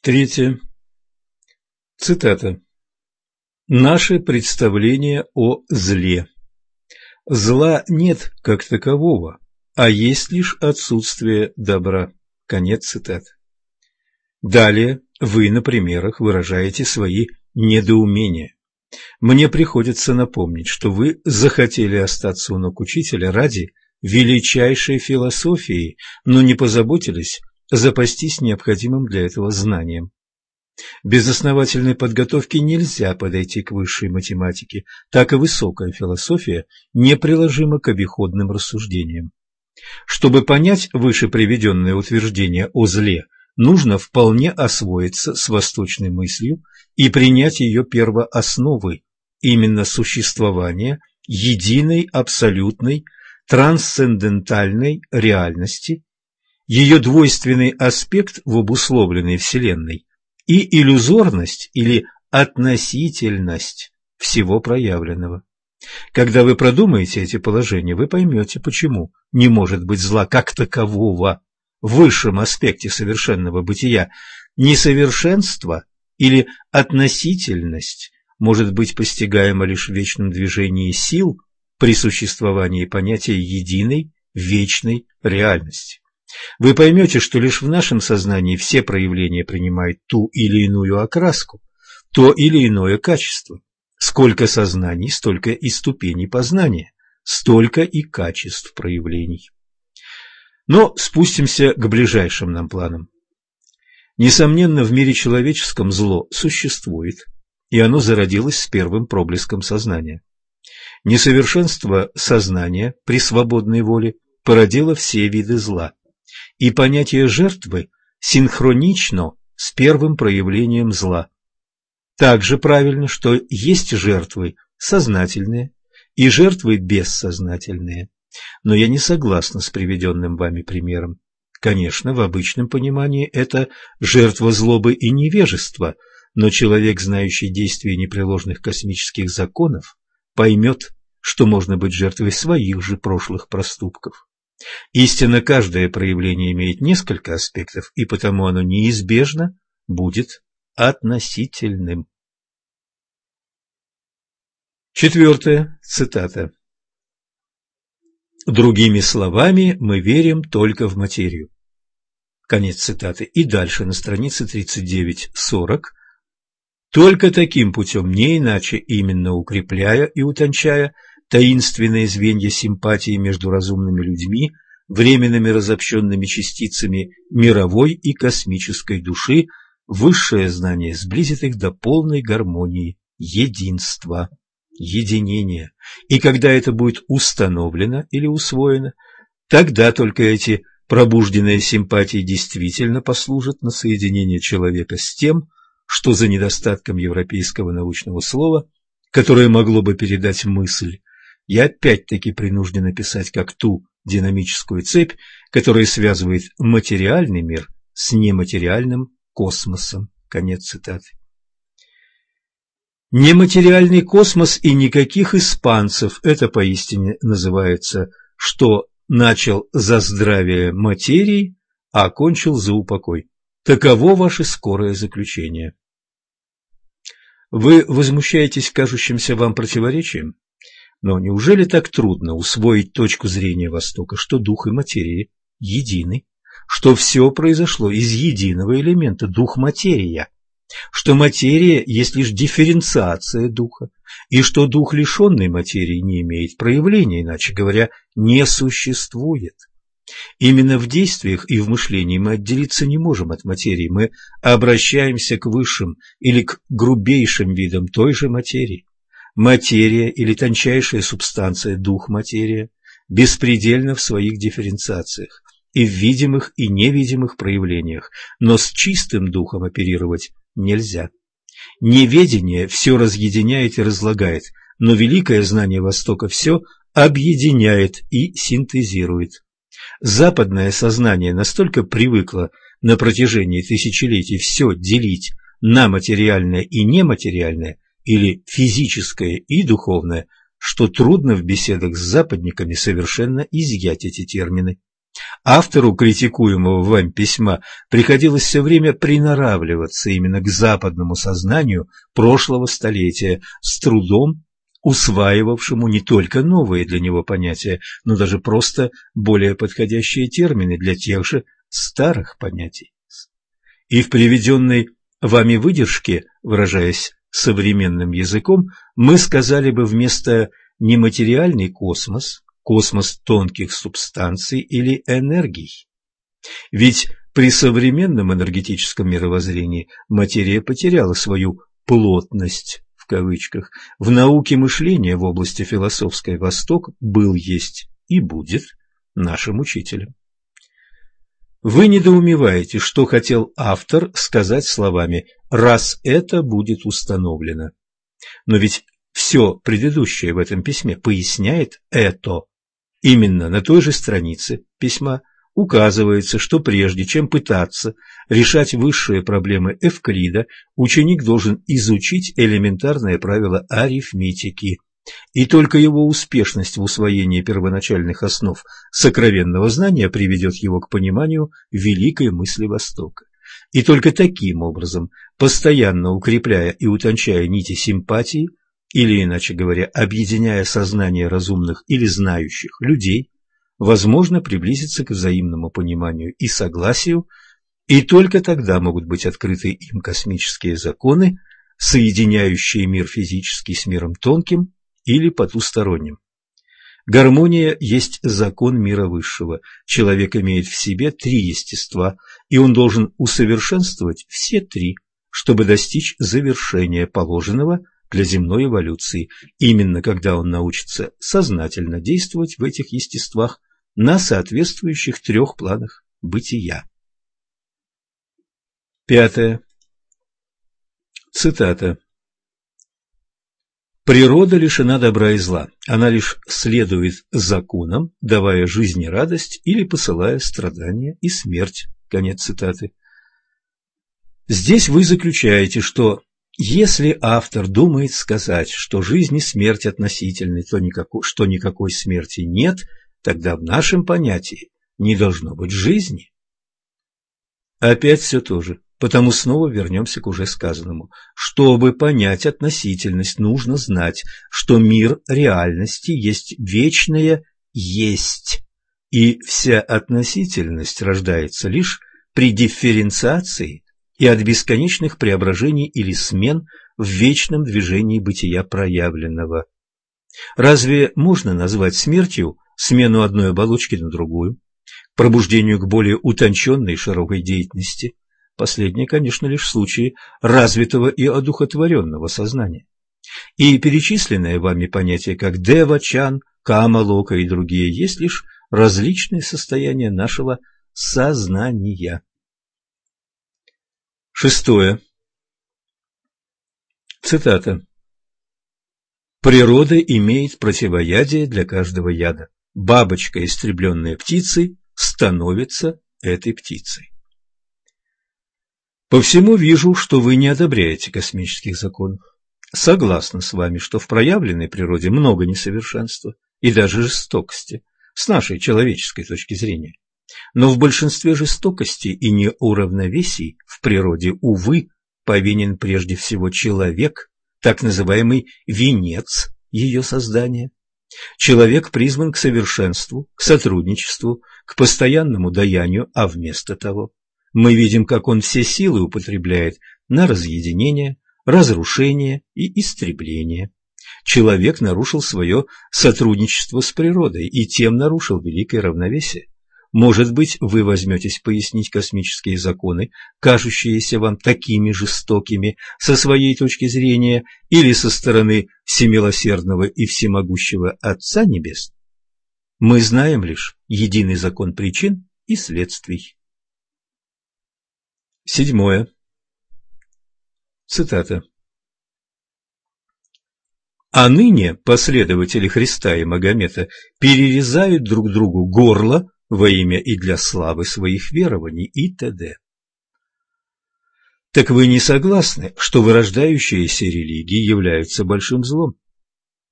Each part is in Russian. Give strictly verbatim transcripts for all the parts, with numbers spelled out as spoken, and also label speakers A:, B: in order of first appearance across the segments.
A: Третье. Цитата. «Наше представление о зле. Зла нет как такового, а есть лишь отсутствие добра». Конец цитаты. Далее вы на примерах выражаете свои недоумения. Мне приходится напомнить, что вы захотели остаться у ног учителя ради величайшей философии, но не позаботились запастись необходимым для этого знанием. Без основательной подготовки нельзя подойти к высшей математике, так и высокая философия неприложима к обиходным рассуждениям. Чтобы понять выше приведенное утверждение о зле, нужно вполне освоиться с восточной мыслью и принять ее первоосновы, именно существование единой, абсолютной, трансцендентальной реальности, ее двойственный аспект в обусловленной Вселенной и иллюзорность или относительность всего проявленного. Когда вы продумаете эти положения, вы поймете, почему не может быть зла как такового в высшем аспекте совершенного бытия. Несовершенство или относительность может быть постигаема лишь в вечном движении сил при существовании понятия единой, вечной реальности. Вы поймете, что лишь в нашем сознании все проявления принимают ту или иную окраску, то или иное качество. Сколько сознаний, столько и ступеней познания, столько и качеств проявлений. Но спустимся к ближайшим нам планам. Несомненно, в мире человеческом зло существует, и оно зародилось с первым проблеском сознания. Несовершенство сознания при свободной воле породило все виды зла, и понятие жертвы синхронично с первым проявлением зла. Также правильно, что есть жертвы сознательные и жертвы бессознательные. Но я не согласна с приведенным вами примером. Конечно, в обычном понимании это жертва злобы и невежества, но человек, знающий действия непреложных космических законов, поймет, что можно быть жертвой своих же прошлых проступков. Истинно, каждое проявление имеет несколько аспектов, и потому оно неизбежно будет относительным. Четвертая цитата. «Другими словами, мы верим только в материю». Конец цитаты. И дальше на странице тридцать девять сорок. «Только таким путем, не иначе, именно укрепляя и утончая таинственные звенья симпатии между разумными людьми, временными разобщенными частицами мировой и космической души, высшее знание сблизит их до полной гармонии, единства, единения. И когда это будет установлено или усвоено, тогда только эти пробужденные симпатии действительно послужат на соединение человека с тем, что за недостатком европейского научного слова, которое могло бы передать мысль, я опять-таки принужден описать как ту динамическую цепь, которая связывает материальный мир с нематериальным космосом. Конец цитаты. Нематериальный космос и никаких испанцев – это поистине называется, что начал за здравие материи, а окончил за упокой. Таково ваше скорое заключение. Вы возмущаетесь кажущимся вам противоречием? Но неужели так трудно усвоить точку зрения Востока, что дух и материя едины, что все произошло из единого элемента – дух-материя, что материя есть лишь дифференциация духа, и что дух, лишенный материи, не имеет проявления, иначе говоря, не существует? Именно в действиях и в мышлении мы отделиться не можем от материи, мы обращаемся к высшим или к грубейшим видам той же материи. Материя или тончайшая субстанция, дух-материя, беспредельна в своих дифференциациях и в видимых и невидимых проявлениях, но с чистым духом оперировать нельзя. Неведение все разъединяет и разлагает, но великое знание Востока все объединяет и синтезирует. Западное сознание настолько привыкло на протяжении тысячелетий все делить на материальное и нематериальное, или физическое и духовное, что трудно в беседах с западниками совершенно изъять эти термины. Автору критикуемого вами письма приходилось все время приноравливаться именно к западному сознанию прошлого столетия, с трудом усваивавшему не только новые для него понятия, но даже просто более подходящие термины для тех же старых понятий. И в приведенной вами выдержке, выражаясь современным языком, мы сказали бы вместо «нематериальный космос» космос тонких субстанций или энергий. Ведь при современном энергетическом мировоззрении материя потеряла свою «плотность», в кавычках. В науке мышления в области философской Восток был, есть и будет нашим учителем. Вы недоумеваете, что хотел автор сказать словами «раз это будет установлено». Но ведь все предыдущее в этом письме поясняет это. Именно на той же странице письма указывается, что прежде чем пытаться решать высшие проблемы Эвклида, ученик должен изучить элементарные правила арифметики. И только его успешность в усвоении первоначальных основ сокровенного знания приведет его к пониманию великой мысли Востока. И только таким образом, постоянно укрепляя и утончая нити симпатии, или, иначе говоря, объединяя сознание разумных или знающих людей, возможно приблизиться к взаимному пониманию и согласию, и только тогда могут быть открыты им космические законы, соединяющие мир физический с миром тонким или потусторонним. Гармония есть закон мира высшего. Человек имеет в себе три естества, и он должен усовершенствовать все три, чтобы достичь завершения положенного для земной эволюции, именно когда он научится сознательно действовать в этих естествах на соответствующих трех планах бытия. Пятое. Цитата. «Природа лишена добра и зла, она лишь следует законам, давая жизнь и радость или посылая страдания и смерть». Конец цитаты. Здесь вы заключаете, что если автор думает сказать, что жизнь и смерть относительны, то никакой, что никакой смерти нет, тогда в нашем понятии не должно быть жизни. Опять все то же, потому снова вернемся к уже сказанному. Чтобы понять относительность, нужно знать, что мир реальности есть вечное «есть», и вся относительность рождается лишь при дифференциации и от бесконечных преображений или смен в вечном движении бытия проявленного. Разве можно назвать смертью смену одной оболочки на другую, пробуждению к более утонченной и широкой деятельности? Последнее, конечно, лишь в случае развитого и одухотворенного сознания. И перечисленные вами понятия, как дева-чан, кама-лока и другие, есть лишь различные состояния нашего сознания. Шестое. Цитата. «Природа имеет противоядие для каждого яда. Бабочка, истребленная птицей, становится этой птицей». По всему вижу, что вы не одобряете космических законов. Согласна с вами, что в проявленной природе много несовершенства и даже жестокости, с нашей человеческой точки зрения. Но в большинстве жестокости и неуравновесий в природе, увы, повинен прежде всего человек, так называемый венец ее создания. Человек призван к совершенству, к сотрудничеству, к постоянному даянию, а вместо того мы видим, как он все силы употребляет на разъединение, разрушение и истребление. Человек нарушил свое сотрудничество с природой и тем нарушил великое равновесие. Может быть, вы возьметесь пояснить космические законы, кажущиеся вам такими жестокими со своей точки зрения или со стороны всемилосердного и всемогущего Отца Небес? Мы знаем лишь единый закон причин и следствий. Седьмое. Цитата. «А ныне последователи Христа и Магомета перерезают друг другу горло во имя и для славы своих верований и т.д. Так вы не согласны, что вырождающиеся религии являются большим злом?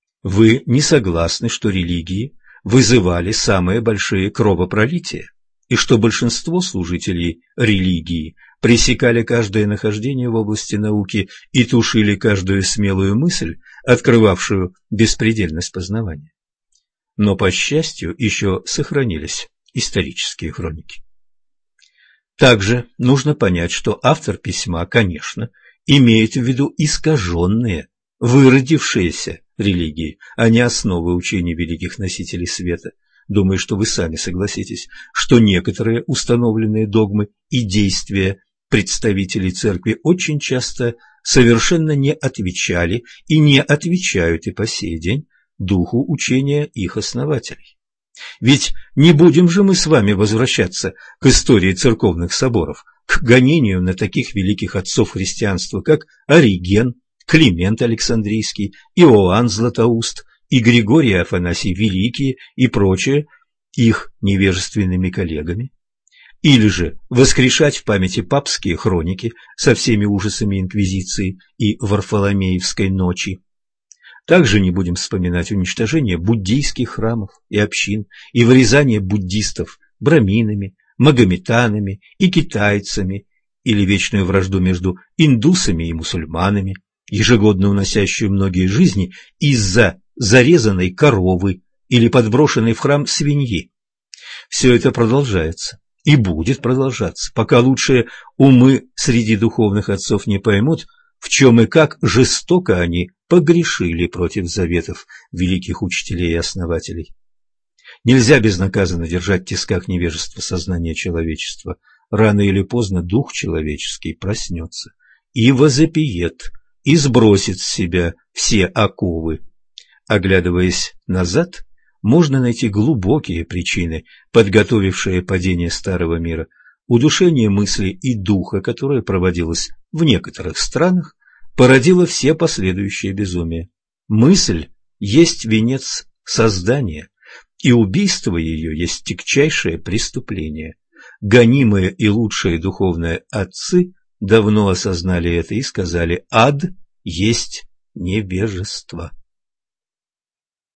A: Вы не согласны, что религии вызывали самые большие кровопролития и что большинство служителей религии пресекали каждое нахождение в области науки и тушили каждую смелую мысль, открывавшую беспредельность познавания. Но, по счастью, еще сохранились исторические хроники. Также нужно понять, что автор письма, конечно, имеет в виду искаженные, выродившиеся религии, а не основы учений великих носителей света. Думаю, что вы сами согласитесь, что некоторые установленные догмы и действия представителей церкви очень часто совершенно не отвечали и не отвечают и по сей день духу учения их основателей. Ведь не будем же мы с вами возвращаться к истории церковных соборов, к гонению на таких великих отцов христианства, как Ориген, Климент Александрийский, Иоанн Златоуст и Григорий Афанасий Великий и прочие их невежественными коллегами. Или же воскрешать в памяти папские хроники со всеми ужасами инквизиции и Варфоломеевской ночи. Также не будем вспоминать уничтожение буддийских храмов и общин и вырезание буддистов браминами, магометанами и китайцами, или вечную вражду между индусами и мусульманами, ежегодно уносящую многие жизни из-за зарезанной коровы или подброшенной в храм свиньи. Все это продолжается и будет продолжаться, пока лучшие умы среди духовных отцов не поймут, в чем и как жестоко они погрешили против заветов великих учителей и основателей. Нельзя безнаказанно держать в тисках невежества сознания человечества. Рано или поздно дух человеческий проснется и возопиет, и сбросит с себя все оковы. Оглядываясь назад, можно найти глубокие причины, подготовившие падение старого мира. Удушение мысли и духа, которое проводилось в некоторых странах, породило все последующие безумия. Мысль есть венец создания, и убийство ее есть тягчайшее преступление. Гонимые и лучшие духовные отцы давно осознали это и сказали: ад есть невежество.